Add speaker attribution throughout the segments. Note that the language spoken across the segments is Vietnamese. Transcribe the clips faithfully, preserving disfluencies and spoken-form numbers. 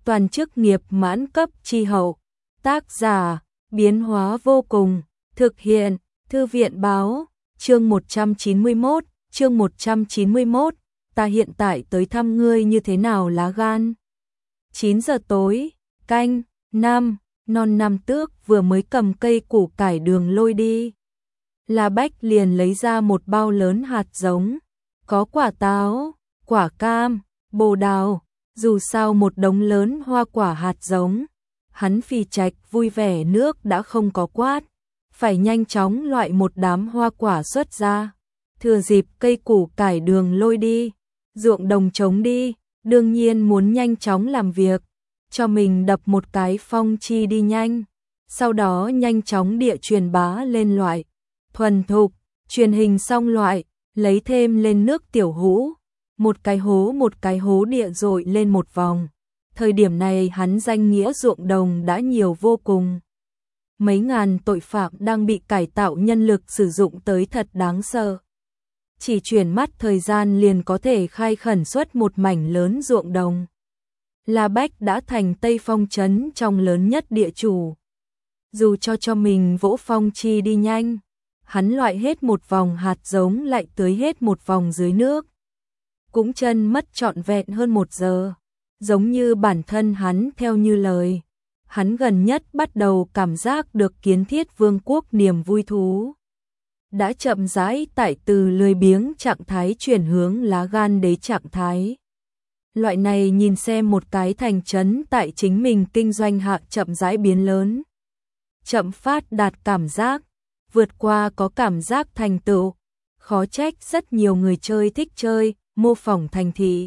Speaker 1: toàn chức nghiệp mãn cấp chi hậu. Tác giả, biến hóa vô cùng, thực hiện, Thư viện báo, chương một trăm chín mươi mốt, chương một trăm chín mươi mốt, ta hiện tại tới thăm ngươi như thế nào lá gan. chín giờ tối, canh, năm, non năm tước vừa mới cầm cây củ cải đường lôi đi. La Bách liền lấy ra một bao lớn hạt giống, có quả táo, quả cam, bồ đào, dù sao một đống lớn hoa quả hạt giống. Hắn phì trạch vui vẻ nước đã không có quát, phải nhanh chóng loại một đám hoa quả xuất ra. Thừa dịp cây củ cải đường lôi đi, ruộng đồng trống đi, đương nhiên muốn nhanh chóng làm việc, cho mình đập một cái phong chi đi nhanh, sau đó nhanh chóng địa truyền bá lên loại, thuần thục, truyền hình xong loại, lấy thêm lên nước tiểu hũ, một cái hố một cái hố địa dội lên một vòng. Thời điểm này hắn danh nghĩa ruộng đồng đã nhiều vô cùng. Mấy ngàn tội phạm đang bị cải tạo nhân lực sử dụng tới thật đáng sợ. Chỉ chuyển mắt thời gian liền có thể khai khẩn xuất một mảnh lớn ruộng đồng. La Bách đã thành Tây Phong trấn trong lớn nhất địa chủ. Dù cho cho mình vỗ phong chi đi nhanh, hắn loại hết một vòng hạt giống lại tưới hết một vòng dưới nước. Cũng chân mất trọn vẹn hơn một giờ. Giống như bản thân hắn theo như lời, hắn gần nhất bắt đầu cảm giác được kiến thiết vương quốc niềm vui thú. Đã chậm rãi tại từ lười biếng trạng thái chuyển hướng lá gan đế trạng thái. Loại này nhìn xem một cái thành trấn tại chính mình kinh doanh hạ chậm rãi biến lớn. Chậm phát đạt cảm giác, vượt qua có cảm giác thành tựu, khó trách rất nhiều người chơi thích chơi, mô phỏng thành thị.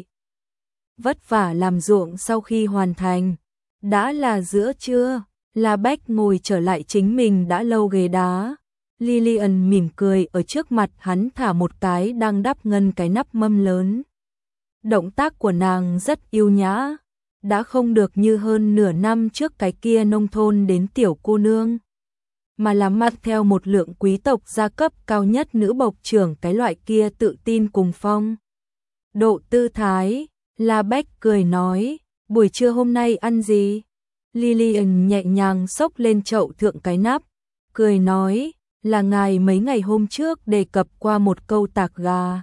Speaker 1: Vất vả làm ruộng sau khi hoàn thành, đã là giữa trưa, La Bách ngồi trở lại chính mình đã lâu ghế đá. Lillian mỉm cười ở trước mặt hắn thả một cái đang đắp ngân cái nắp mâm lớn. Động tác của nàng rất yêu nhã, đã không được như hơn nửa năm trước cái kia nông thôn đến tiểu cô nương, mà là mặc theo một lượng quý tộc gia cấp cao nhất nữ bộc trưởng cái loại kia tự tin cùng phong. Độ tư thái. La Bách cười nói, buổi trưa hôm nay ăn gì? Lillian nhẹ nhàng xốc lên chậu thượng cái nắp, cười nói, là ngài mấy ngày hôm trước đề cập qua một câu tạc gà.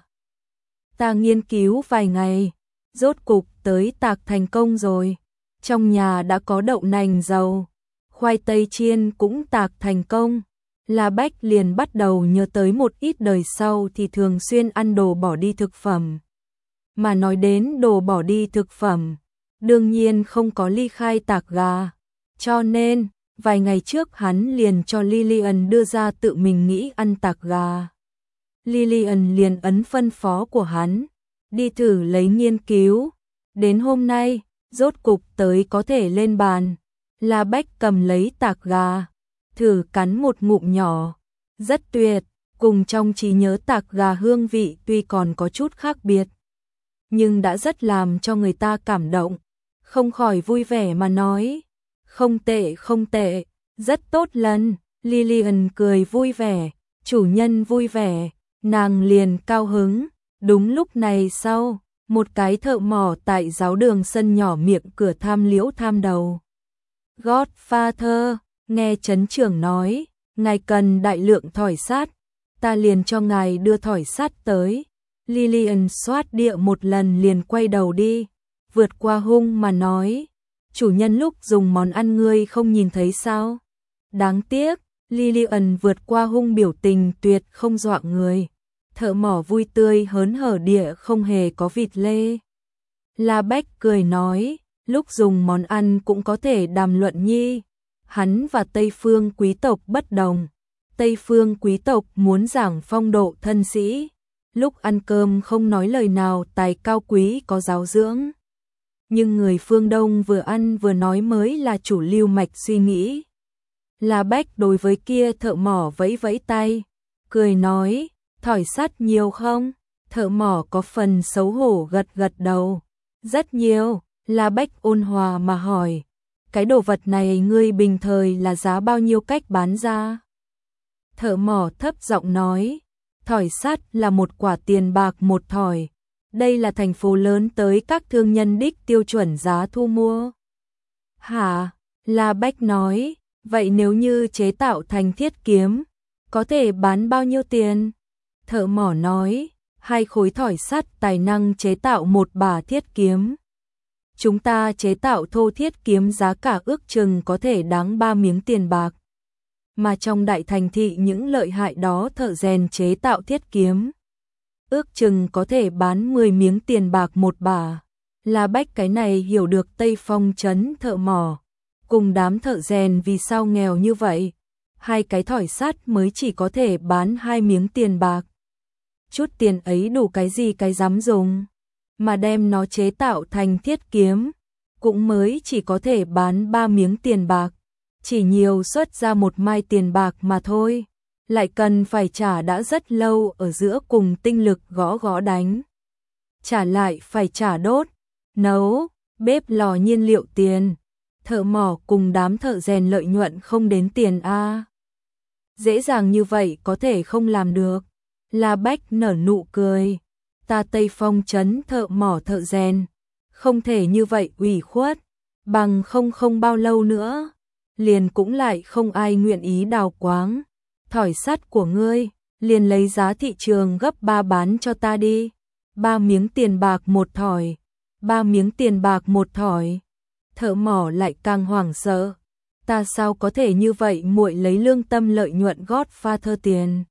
Speaker 1: Ta nghiên cứu vài ngày, rốt cục tới tạc thành công rồi. Trong nhà đã có đậu nành dầu, khoai tây chiên cũng tạc thành công. La Bách liền bắt đầu nhớ tới một ít đời sau thì thường xuyên ăn đồ bỏ đi thực phẩm. Mà nói đến đồ bỏ đi thực phẩm, đương nhiên không có ly khai tạc gà. Cho nên, vài ngày trước hắn liền cho Lillian đưa ra tự mình nghĩ ăn tạc gà. Lillian liền ấn phân phó của hắn, đi thử lấy nghiên cứu. Đến hôm nay, rốt cục tới có thể lên bàn. La Bách cầm lấy tạc gà, thử cắn một ngụm nhỏ. Rất tuyệt, cùng trong trí nhớ tạc gà hương vị tuy còn có chút khác biệt, nhưng đã rất làm cho người ta cảm động, không khỏi vui vẻ mà nói, không tệ không tệ, rất tốt lần. Lillian cười vui vẻ, chủ nhân vui vẻ, nàng liền cao hứng. Đúng lúc này sau, một cái thợ mỏ tại giáo đường sân nhỏ miệng cửa tham liễu tham đầu. Godfather, nghe trấn trưởng nói, ngài cần đại lượng thỏi sắt, ta liền cho ngài đưa thỏi sắt tới. Lillian xoát địa một lần liền quay đầu đi, vượt qua hung mà nói, chủ nhân lúc dùng món ăn ngươi không nhìn thấy sao? Đáng tiếc, Lillian vượt qua hung biểu tình tuyệt không dọa người. Thợ mỏ vui tươi hớn hở địa không hề có vịt lê. La Bách cười nói, lúc dùng món ăn cũng có thể đàm luận nhi. Hắn và Tây phương quý tộc bất đồng. Tây phương quý tộc muốn giảng phong độ thân sĩ. Lúc ăn cơm không nói lời nào tài cao quý có giáo dưỡng. Nhưng người phương Đông vừa ăn vừa nói mới là chủ lưu mạch suy nghĩ. La Bách đối với kia thợ mỏ vẫy vẫy tay, cười nói, thỏi sắt nhiều không? Thợ mỏ có phần xấu hổ gật gật đầu. Rất nhiều. La Bách ôn hòa mà hỏi, cái đồ vật này ngươi bình thời là giá bao nhiêu cách bán ra? Thợ mỏ thấp giọng nói, thỏi sắt là một quả tiền bạc một thỏi. Đây là thành phố lớn tới các thương nhân đích tiêu chuẩn giá thu mua. Hả? La Bách nói, vậy nếu như chế tạo thành thiết kiếm, có thể bán bao nhiêu tiền? Thợ mỏ nói, hai khối thỏi sắt tài năng chế tạo một bả thiết kiếm. Chúng ta chế tạo thô thiết kiếm giá cả ước chừng có thể đáng ba miếng tiền bạc. Mà trong đại thành thị những lợi hại đó thợ rèn chế tạo thiết kiếm, ước chừng có thể bán mười miếng tiền bạc một bả. La Bách cái này hiểu được Tây Phong trấn thợ mỏ cùng đám thợ rèn vì sao nghèo như vậy. Hai cái thỏi sắt mới chỉ có thể bán hai miếng tiền bạc. Chút tiền ấy đủ cái gì cái dám dùng, mà đem nó chế tạo thành thiết kiếm, cũng mới chỉ có thể bán ba miếng tiền bạc, chỉ nhiều xuất ra một mai tiền bạc mà thôi, lại cần phải trả đã rất lâu ở giữa cùng tinh lực gõ gõ đánh. Trả lại phải trả đốt, nấu, bếp lò nhiên liệu tiền, thợ mỏ cùng đám thợ rèn lợi nhuận không đến tiền a. Dễ dàng như vậy có thể không làm được. La Bách nở nụ cười, ta Tây Phong trấn thợ mỏ thợ rèn, không thể như vậy ủy khuất, bằng không không bao lâu nữa, liền cũng lại không ai nguyện ý đào quáng. Thỏi sắt của ngươi, liền lấy giá thị trường gấp ba bán cho ta đi, ba miếng tiền bạc một thỏi, ba miếng tiền bạc một thỏi. Thợ mỏ lại càng hoảng sợ, ta sao có thể như vậy muội lấy lương tâm lợi nhuận gót pha thơ tiền.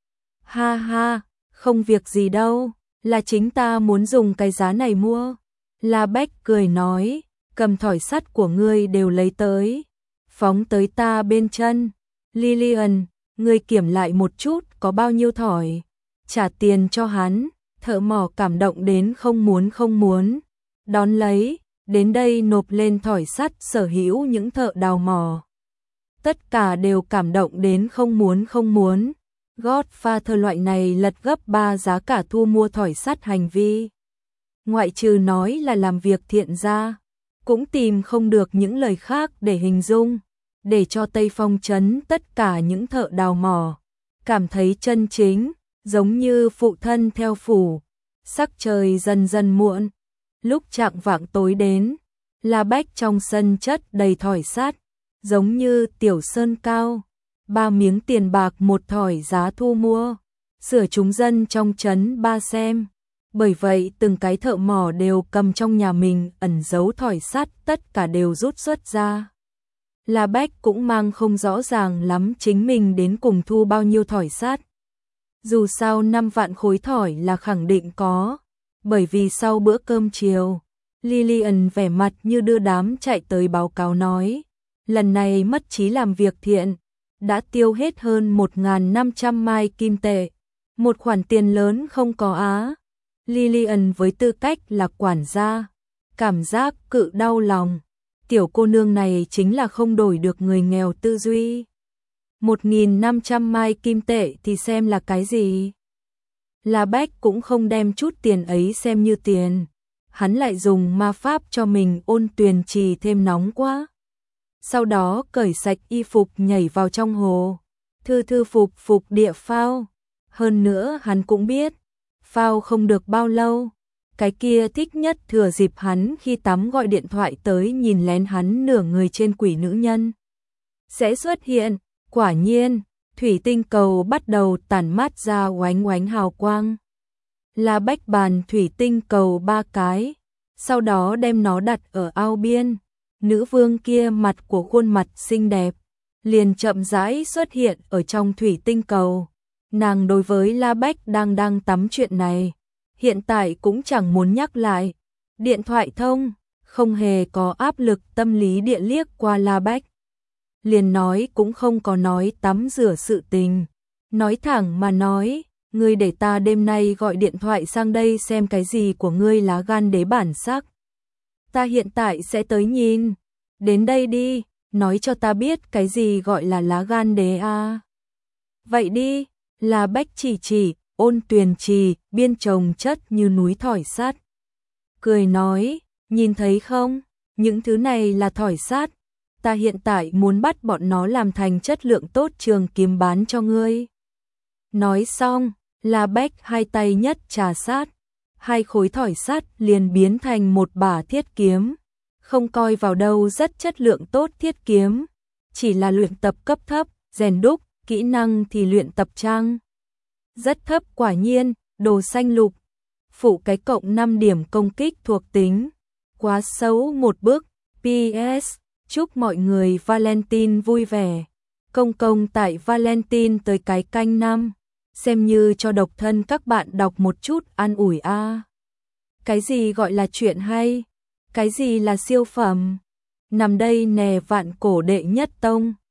Speaker 1: Ha ha, không việc gì đâu, là chính ta muốn dùng cái giá này mua. La Bách cười nói, cầm thỏi sắt của ngươi đều lấy tới, phóng tới ta bên chân. Lillian, ngươi kiểm lại một chút có bao nhiêu thỏi, trả tiền cho hắn. Thợ mỏ cảm động đến không muốn không muốn, đón lấy, đến đây nộp lên thỏi sắt sở hữu những thợ đào mỏ. Tất cả đều cảm động đến không muốn không muốn. Gót pha thơ loại này lật gấp ba giá cả thu mua thỏi sắt hành vi. Ngoại trừ nói là làm việc thiện ra, cũng tìm không được những lời khác để hình dung, để cho Tây Phong trấn tất cả những thợ đào mỏ cảm thấy chân chính, giống như phụ thân theo phủ. Sắc trời dần dần muộn, lúc chạng vạng tối đến, La Bách trong sân chất đầy thỏi sắt, giống như tiểu sơn cao. Ba miếng tiền bạc một thỏi giá thu mua, sửa chúng dân trong trấn ba xem. Bởi vậy từng cái thợ mỏ đều cầm trong nhà mình ẩn giấu thỏi sắt, tất cả đều rút xuất ra. La Bách cũng mang không rõ ràng lắm chính mình đến cùng thu bao nhiêu thỏi sắt. Dù sao năm vạn khối thỏi là khẳng định có, bởi vì sau bữa cơm chiều, Lillian vẻ mặt như đưa đám chạy tới báo cáo nói, lần này mất trí làm việc thiện, đã tiêu hết hơn một nghìn năm trăm mai kim tệ, một khoản tiền lớn không có á. Lillian với tư cách là quản gia, cảm giác cự đau lòng, tiểu cô nương này chính là không đổi được người nghèo tư duy. một nghìn năm trăm mai kim tệ thì xem là cái gì? La Bách cũng không đem chút tiền ấy xem như tiền, hắn lại dùng ma pháp cho mình ôn tuyền trì thêm nóng quá. Sau đó cởi sạch y phục nhảy vào trong hồ, thư thư phục phục địa phao. Hơn nữa hắn cũng biết, phao không được bao lâu, cái kia thích nhất thừa dịp hắn khi tắm gọi điện thoại tới nhìn lén hắn nửa người trên quỷ nữ nhân sẽ xuất hiện. Quả nhiên, thủy tinh cầu bắt đầu tản mát ra oánh oánh hào quang. La Bách bàn thủy tinh cầu ba cái, sau đó đem nó đặt ở ao biên. Nữ vương kia mặt của khuôn mặt xinh đẹp, liền chậm rãi xuất hiện ở trong thủy tinh cầu. Nàng đối với La Bách đang đang tắm chuyện này, hiện tại cũng chẳng muốn nhắc lại. Điện thoại thông, không hề có áp lực tâm lý địa liếc qua La Bách. Liền nói cũng không có nói tắm rửa sự tình, nói thẳng mà nói, ngươi để ta đêm nay gọi điện thoại sang đây xem cái gì của ngươi lá gan đế bản sắc. Ta hiện tại sẽ tới nhìn, đến đây đi, nói cho ta biết cái gì gọi là lá gan đế a. À. Vậy đi, La Bách chỉ chỉ, ôn tuyền trì, biên trồng chất như núi thỏi sắt. Cười nói, nhìn thấy không, những thứ này là thỏi sắt. Ta hiện tại muốn bắt bọn nó làm thành chất lượng tốt trường kiếm bán cho ngươi. Nói xong, La Bách hai tay nhất trà sát, hai khối thỏi sắt liền biến thành một bả thiết kiếm. không coi vào đâu, rất chất lượng tốt. Thiết kiếm chỉ là luyện tập cấp thấp, rèn đúc, kỹ năng thì luyện tập trang rất thấp. Quả nhiên, đồ xanh lục phụ cái cộng năm điểm công kích thuộc tính, quá xấu một bước. pê ét Chúc mọi người Valentine vui vẻ. Công công tại Valentine tới cái canh năm, xem như cho độc thân các bạn đọc một chút an ủi a. À. Cái gì gọi là chuyện hay? Cái gì là siêu phẩm? Nằm đây nè, vạn cổ đệ nhất tông.